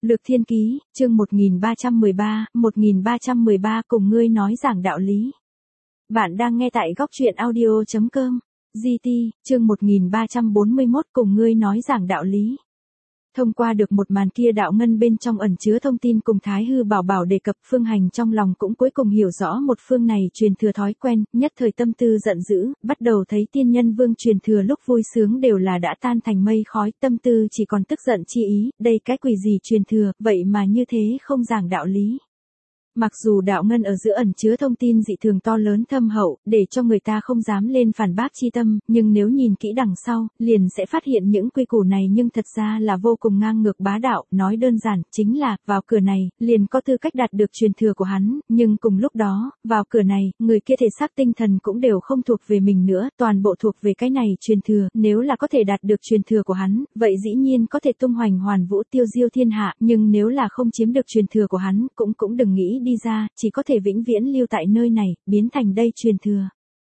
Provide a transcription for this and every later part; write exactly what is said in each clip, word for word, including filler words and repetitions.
Lược Thiên Ký, chương một nghìn ba trăm mười ba, một nghìn ba trăm mười ba cùng ngươi nói giảng đạo lý. Bạn đang nghe tại góc truyện audio chấm com. giê tê, chương một nghìn ba trăm bốn mươi mốt cùng ngươi nói giảng đạo lý. Thông qua được một màn kia đạo ngân bên trong ẩn chứa thông tin cùng Thái Hư Bảo Bảo đề cập, Phương Hành trong lòng cũng cuối cùng hiểu rõ một phương này truyền thừa thói quen, nhất thời tâm tư giận dữ, bắt đầu thấy tiên nhân vương truyền thừa lúc vui sướng đều là đã tan thành mây khói, tâm tư chỉ còn tức giận chi ý, đây cái quỷ gì truyền thừa, vậy mà như thế không giảng đạo lý. Mặc dù đạo ngân ở giữa ẩn chứa thông tin dị thường to lớn thâm hậu, để cho người ta không dám lên phản bác chi tâm, nhưng nếu nhìn kỹ đằng sau, liền sẽ phát hiện những quy củ này nhưng thật ra là vô cùng ngang ngược bá đạo, nói đơn giản, chính là, vào cửa này, liền có tư cách đạt được truyền thừa của hắn, nhưng cùng lúc đó, vào cửa này, người kia thể xác tinh thần cũng đều không thuộc về mình nữa, toàn bộ thuộc về cái này truyền thừa, nếu là có thể đạt được truyền thừa của hắn, vậy dĩ nhiên có thể tung hoành hoàn vũ tiêu diêu thiên hạ, nhưng nếu là không chiếm được truyền thừa của hắn, cũng cũng đừng nghĩ đi ra, chỉ có thể vĩnh viễn lưu tại nơi này, biến thành đây truyền thừa.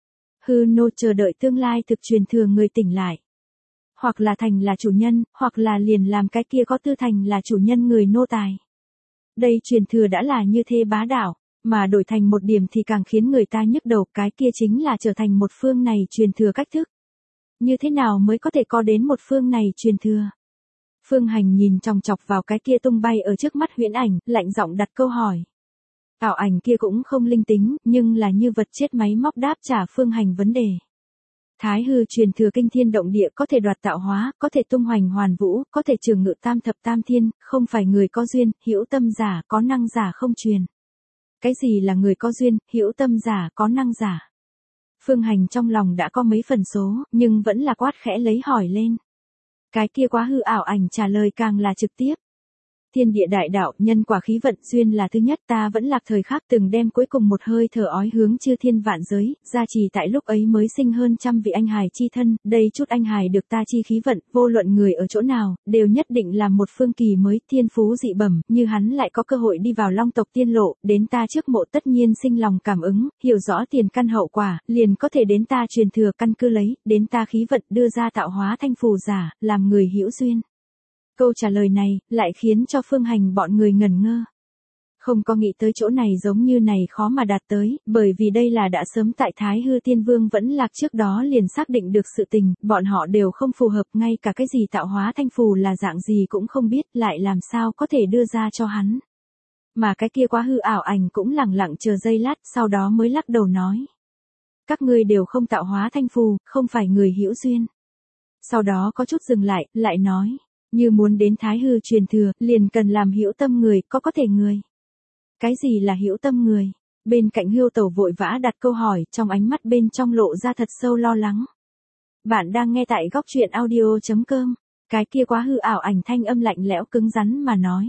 Hư nô chờ đợi tương lai thực truyền thừa người tỉnh lại. Hoặc là thành là chủ nhân, hoặc là liền làm cái kia có tư thành là chủ nhân người nô tài. Đây truyền thừa đã là như thế bá đạo, mà đổi thành một điểm thì càng khiến người ta nhức đầu, cái kia chính là trở thành một phương này truyền thừa cách thức. Như thế nào mới có thể có đến một phương này truyền thừa? Phương Hành nhìn chòng chọc vào cái kia tung bay ở trước mắt huyễn ảnh, lạnh giọng đặt câu hỏi. Ảo ảnh kia cũng không linh tính, nhưng là như vật chết máy móc đáp trả Phương Hành vấn đề. Thái hư truyền thừa kinh thiên động địa, có thể đoạt tạo hóa, có thể tung hoành hoàn vũ, có thể trường ngự tam thập tam thiên, không phải người có duyên, hữu tâm giả, có năng giả không truyền. Cái gì là người có duyên, hữu tâm giả, có năng giả? Phương Hành trong lòng đã có mấy phần số, nhưng vẫn là quát khẽ lấy hỏi lên. Cái kia quá hư ảo ảnh trả lời càng là trực tiếp. Thiên địa đại đạo, nhân quả khí vận duyên là thứ nhất, ta vẫn lạc thời khắc từng đem cuối cùng một hơi thở ói hướng chư thiên vạn giới, gia trì tại lúc ấy mới sinh hơn trăm vị anh hài chi thân, đây chút anh hài được ta chi khí vận, vô luận người ở chỗ nào, đều nhất định là một phương kỳ mới, thiên phú dị bẩm, như hắn lại có cơ hội đi vào long tộc tiên lộ, đến ta trước mộ tất nhiên sinh lòng cảm ứng, hiểu rõ tiền căn hậu quả, liền có thể đến ta truyền thừa căn cứ lấy, đến ta khí vận đưa ra tạo hóa thanh phù giả, làm người hữu duyên. Câu trả lời này, lại khiến cho Phương Hành bọn người ngẩn ngơ. Không có nghĩ tới chỗ này giống như này khó mà đạt tới, bởi vì đây là đã sớm tại Thái Hư Tiên Vương vẫn lạc trước đó liền xác định được sự tình, bọn họ đều không phù hợp, ngay cả cái gì tạo hóa thanh phù là dạng gì cũng không biết, lại làm sao có thể đưa ra cho hắn. Mà cái kia quá hư ảo ảnh cũng lẳng lặng chờ giây lát, sau đó mới lắc đầu nói. Các ngươi đều không tạo hóa thanh phù, không phải người hữu duyên. Sau đó có chút dừng lại, lại nói. Như muốn đến Thái Hư truyền thừa, liền cần làm hữu tâm người, có có thể người. Cái gì là hữu tâm người? Bên cạnh Hưu Tẩu vội vã đặt câu hỏi, trong ánh mắt bên trong lộ ra thật sâu lo lắng. Bạn đang nghe tại góc truyện audio chấm com. Cái kia quá hư ảo ảnh thanh âm lạnh lẽo cứng rắn mà nói.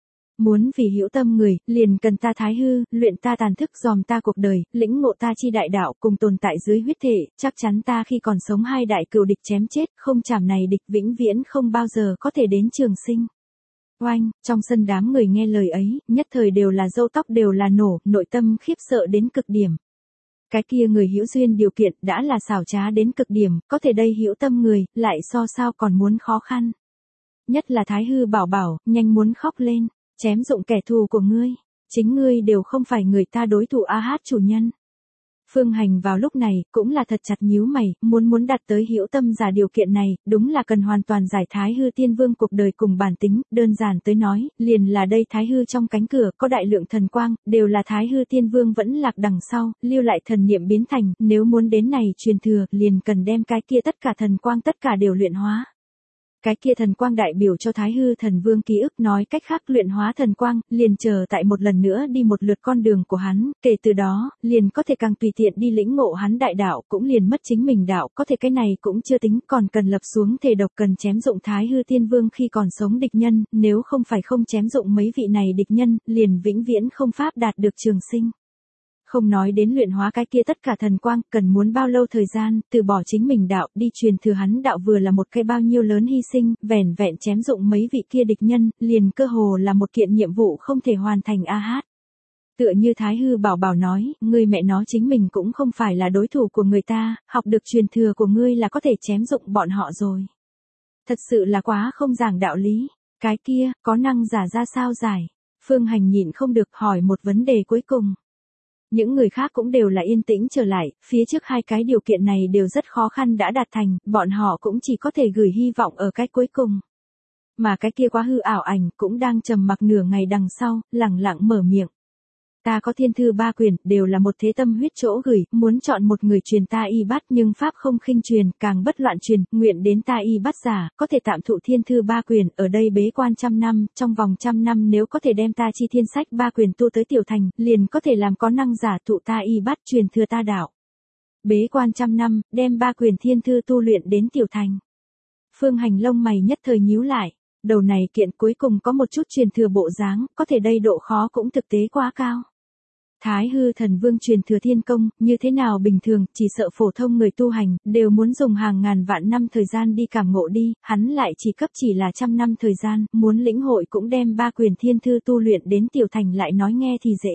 Muốn vì hữu tâm người, liền cần ta thái hư, luyện ta tàn thức, dòm ta cuộc đời, lĩnh ngộ ta chi đại đạo, cùng tồn tại dưới huyết thể, chắc chắn ta khi còn sống hai đại cừu địch chém chết, không chảm này địch vĩnh viễn không bao giờ có thể đến trường sinh. Oanh, trong sân đám người nghe lời ấy, nhất thời đều là râu tóc đều là nổ, nội tâm khiếp sợ đến cực điểm. Cái kia người hữu duyên điều kiện đã là xảo trá đến cực điểm, có thể đây hữu tâm người, lại so sao còn muốn khó khăn. Nhất là Thái Hư Bảo Bảo, nhanh muốn khóc lên. Chém dụng kẻ thù của ngươi, chính ngươi đều không phải người ta đối thủ a hát chủ nhân. Phương Hành vào lúc này, cũng là thật chặt nhíu mày, muốn muốn đạt tới hữu tâm giả điều kiện này, đúng là cần hoàn toàn giải Thái Hư Tiên Vương cuộc đời cùng bản tính, đơn giản tới nói, liền là đây Thái Hư trong cánh cửa, có đại lượng thần quang, đều là Thái Hư Tiên Vương vẫn lạc đằng sau, lưu lại thần niệm biến thành, nếu muốn đến này truyền thừa, liền cần đem cái kia tất cả thần quang tất cả đều luyện hóa. Cái kia thần quang đại biểu cho Thái Hư Thần Vương ký ức, nói cách khác luyện hóa thần quang, liền chờ tại một lần nữa đi một lượt con đường của hắn, kể từ đó, liền có thể càng tùy tiện đi lĩnh ngộ hắn đại đạo, cũng liền mất chính mình đạo, có thể cái này cũng chưa tính, còn cần lập xuống thể độc, cần chém dụng Thái Hư Tiên Vương khi còn sống địch nhân, nếu không phải không chém dụng mấy vị này địch nhân, liền vĩnh viễn không pháp đạt được trường sinh. Không nói đến luyện hóa cái kia tất cả thần quang, cần muốn bao lâu thời gian, từ bỏ chính mình đạo, đi truyền thừa hắn đạo vừa là một cái bao nhiêu lớn hy sinh, vẻn vẹn chém dụng mấy vị kia địch nhân, liền cơ hồ là một kiện nhiệm vụ không thể hoàn thành a hát. Tựa như Thái Hư Bảo Bảo nói, ngươi mẹ nó chính mình cũng không phải là đối thủ của người ta, học được truyền thừa của ngươi là có thể chém dụng bọn họ rồi. Thật sự là quá không giảng đạo lý. Cái kia, có năng giả ra sao giải? Phương Hành nhịn không được hỏi một vấn đề cuối cùng. Những người khác cũng đều là yên tĩnh trở lại, phía trước hai cái điều kiện này đều rất khó khăn đã đạt thành, bọn họ cũng chỉ có thể gửi hy vọng ở cái cuối cùng. Mà cái kia quá hư ảo ảnh cũng đang trầm mặc nửa ngày đằng sau, lẳng lặng mở miệng. Ta có thiên thư ba quyển, đều là một thế tâm huyết chỗ gửi, muốn chọn một người truyền ta y bát nhưng pháp không khinh truyền, càng bất loạn truyền, nguyện đến ta y bát giả, có thể tạm thụ thiên thư ba quyển, ở đây bế quan trăm năm, trong vòng trăm năm nếu có thể đem ta chi thiên sách ba quyển tu tới tiểu thành, liền có thể làm có năng giả thụ ta y bát truyền thừa ta đạo. Bế quan trăm năm, đem ba quyển thiên thư tu luyện đến tiểu thành. Phương Hành lông mày nhất thời nhíu lại, đầu này kiện cuối cùng có một chút truyền thừa bộ dáng, có thể đây độ khó cũng thực tế quá cao. Thái hư thần vương truyền thừa thiên công, như thế nào bình thường, chỉ sợ phổ thông người tu hành, đều muốn dùng hàng ngàn vạn năm thời gian đi cảm ngộ đi, hắn lại chỉ cấp chỉ là trăm năm thời gian, muốn lĩnh hội cũng đem ba quyền thiên thư tu luyện đến tiểu thành lại nói nghe thì dễ.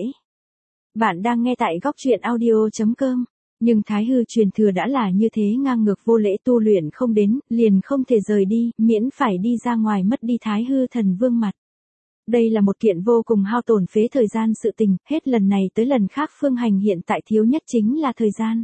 Bạn đang nghe tại góc truyện audio chấm com, nhưng thái hư truyền thừa đã là như thế ngang ngược vô lễ tu luyện không đến, liền không thể rời đi, miễn phải đi ra ngoài mất đi thái hư thần vương mặt. Đây là một kiện vô cùng hao tổn phế thời gian sự tình, hết lần này tới lần khác Phương Hành hiện tại thiếu nhất chính là thời gian.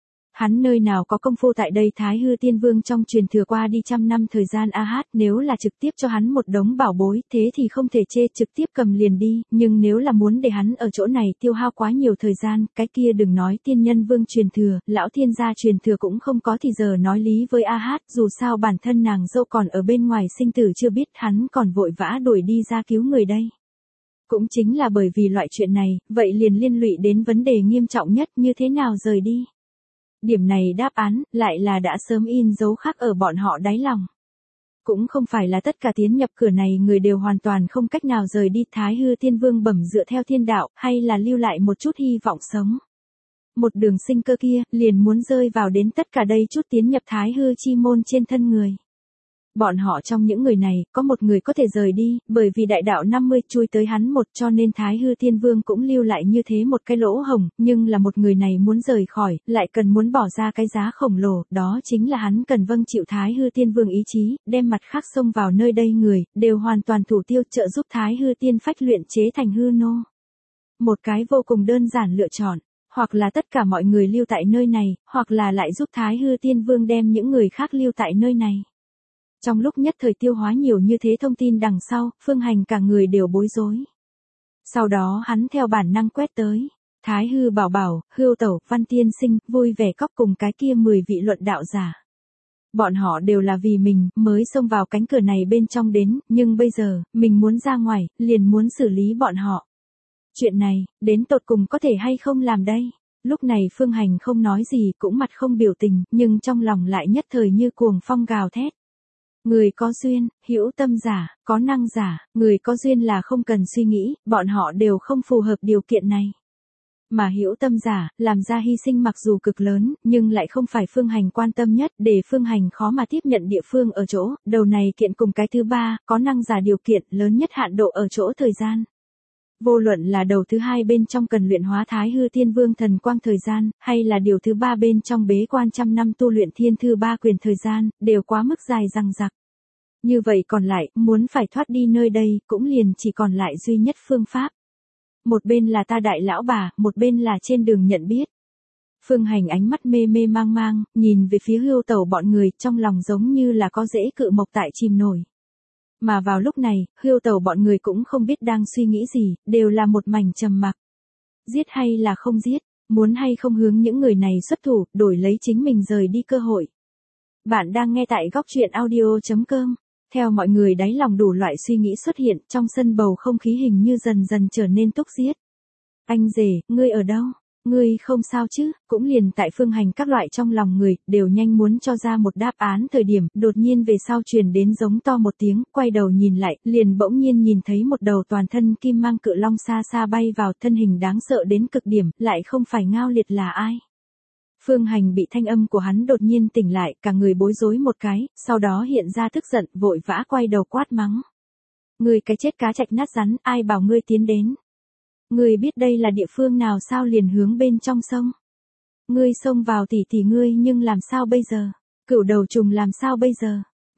Hắn nơi nào có công phu tại đây Thái hư tiên vương trong truyền thừa qua đi trăm năm thời gian a hát, nếu là trực tiếp cho hắn một đống bảo bối, thế thì không thể chê, trực tiếp cầm liền đi, nhưng nếu là muốn để hắn ở chỗ này tiêu hao quá nhiều thời gian, cái kia đừng nói tiên nhân vương truyền thừa, lão thiên gia truyền thừa cũng không có thì giờ nói lý với a hát, dù sao bản thân nàng dâu còn ở bên ngoài sinh tử chưa biết, hắn còn vội vã đuổi đi ra cứu người đây. Cũng chính là bởi vì loại chuyện này, vậy liền liên lụy đến vấn đề nghiêm trọng nhất như thế nào rời đi. Điểm này đáp án, lại là đã sớm in dấu khắc ở bọn họ đáy lòng. Cũng không phải là tất cả tiến nhập cửa này người đều hoàn toàn không cách nào rời đi Thái hư tiên vương bẩm dựa theo thiên đạo, hay là lưu lại một chút hy vọng sống. Một đường sinh cơ kia, liền muốn rơi vào đến tất cả đây chút tiến nhập Thái hư chi môn trên thân người. Bọn họ trong những người này, có một người có thể rời đi, bởi vì đại đạo năm mươi chui tới hắn một cho nên Thái hư tiên vương cũng lưu lại như thế một cái lỗ hổng, nhưng là một người này muốn rời khỏi, lại cần muốn bỏ ra cái giá khổng lồ, đó chính là hắn cần vâng chịu Thái hư tiên vương ý chí, đem mặt khác xông vào nơi đây người, đều hoàn toàn thủ tiêu trợ giúp Thái hư tiên phách luyện chế thành hư nô. Một cái vô cùng đơn giản lựa chọn, hoặc là tất cả mọi người lưu tại nơi này, hoặc là lại giúp Thái hư tiên vương đem những người khác lưu tại nơi này. Trong lúc nhất thời tiêu hóa nhiều như thế thông tin đằng sau, Phương Hành cả người đều bối rối. Sau đó hắn theo bản năng quét tới. Thái hư bảo bảo, hưu tẩu, văn tiên sinh, vui vẻ cóc cùng cái kia mười vị luận đạo giả. Bọn họ đều là vì mình, mới xông vào cánh cửa này bên trong đến, nhưng bây giờ, mình muốn ra ngoài, liền muốn xử lý bọn họ. Chuyện này, đến tột cùng có thể hay không làm đây? Lúc này Phương Hành không nói gì, cũng mặt không biểu tình, nhưng trong lòng lại nhất thời như cuồng phong gào thét. Người có duyên, hữu tâm giả, có năng giả, người có duyên là không cần suy nghĩ, bọn họ đều không phù hợp điều kiện này. Mà hữu tâm giả, làm ra hy sinh mặc dù cực lớn, nhưng lại không phải Phương Hành quan tâm nhất, để Phương Hành khó mà tiếp nhận địa phương ở chỗ, đầu này kiện cùng cái thứ ba, có năng giả điều kiện lớn nhất hạn độ ở chỗ thời gian. Vô luận là đầu thứ hai bên trong cần luyện hóa Thái hư tiên vương thần quang thời gian, hay là điều thứ ba bên trong bế quan trăm năm tu luyện thiên thư ba quyền thời gian, đều quá mức dài dằng dặc. Như vậy còn lại, muốn phải thoát đi nơi đây, cũng liền chỉ còn lại duy nhất phương pháp. Một bên là ta đại lão bà, một bên là trên đường nhận biết. Phương Hành ánh mắt mê mê mang mang, nhìn về phía hưu tẩu bọn người, trong lòng giống như là có rễ cự mộc tại chìm nổi. Mà vào lúc này, hưu tẩu bọn người cũng không biết đang suy nghĩ gì, đều là một mảnh trầm mặc. Giết hay là không giết, muốn hay không hướng những người này xuất thủ, đổi lấy chính mình rời đi cơ hội. Bạn đang nghe tại góc truyện audio chấm com. Theo mọi người đáy lòng đủ loại suy nghĩ xuất hiện, trong sân bầu không khí hình như dần dần trở nên túc giết. Anh rể, ngươi ở đâu? Ngươi không sao chứ? Cũng liền tại Phương Hành các loại trong lòng người, đều nhanh muốn cho ra một đáp án thời điểm, đột nhiên về sau truyền đến giống to một tiếng, quay đầu nhìn lại, liền bỗng nhiên nhìn thấy một đầu toàn thân kim mang cự long xa xa bay vào, thân hình đáng sợ đến cực điểm, lại không phải Ngao Liệt là ai. Phương Hành bị thanh âm của hắn đột nhiên tỉnh lại, cả người bối rối một cái, sau đó hiện ra tức giận, vội vã quay đầu quát mắng. Ngươi cái chết cá trạch nát rắn, ai bảo ngươi tiến đến? Ngươi biết đây là địa phương nào sao liền hướng bên trong sông? Ngươi xông vào tỉ tỉ ngươi nhưng làm sao bây giờ? Cửu đầu trùng làm sao bây giờ?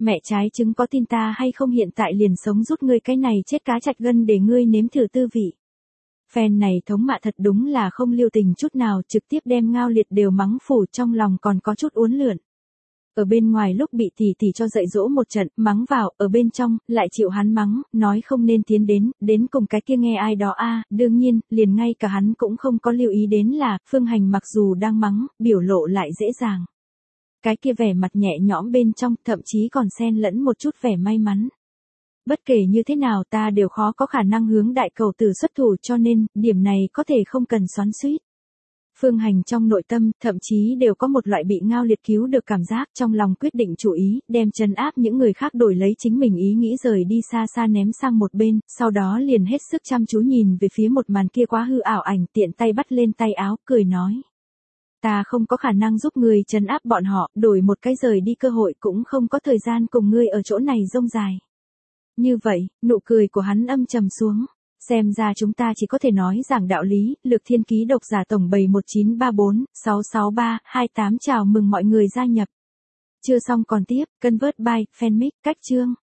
mẹ trái trứng có tin ta hay không hiện tại liền sống rút ngươi cái này chết cá chạch gân để ngươi nếm thử tư vị. Fan này thống mạ thật đúng là không lưu tình chút nào, trực tiếp đem Ngao Liệt đều mắng phủ, trong lòng còn có chút uốn lượn. Ở bên ngoài lúc bị tỷ tỷ cho dạy dỗ một trận, mắng vào, ở bên trong, lại chịu hắn mắng, nói không nên tiến đến, đến cùng cái kia nghe ai đó a đương nhiên, liền ngay cả hắn cũng không có lưu ý đến là, Phương Hành mặc dù đang mắng, biểu lộ lại dễ dàng. Cái kia vẻ mặt nhẹ nhõm bên trong, thậm chí còn xen lẫn một chút vẻ may mắn. Bất kể như thế nào ta đều khó có khả năng hướng đại cầu tử xuất thủ, cho nên, điểm này có thể không cần xoắn xuýt. Phương Hành trong nội tâm, thậm chí đều có một loại bị Ngao Liệt cứu được cảm giác, trong lòng quyết định chủ ý, đem trấn áp những người khác đổi lấy chính mình ý nghĩ rời đi xa xa ném sang một bên, sau đó liền hết sức chăm chú nhìn về phía một màn kia quá hư ảo ảnh, tiện tay bắt lên tay áo, cười nói. Ta không có khả năng giúp người trấn áp bọn họ, đổi một cái rời đi cơ hội cũng không có thời gian cùng ngươi ở chỗ này rông dài. Như vậy, nụ cười của hắn âm trầm xuống. Xem ra chúng ta chỉ có thể nói giảng đạo lý, Lược Thiên Ký độc giả tổng bảy một chín ba bốn sáu sáu ba hai tám chào mừng mọi người gia nhập. Chưa xong còn tiếp, Convert by Fanmic, cách chương.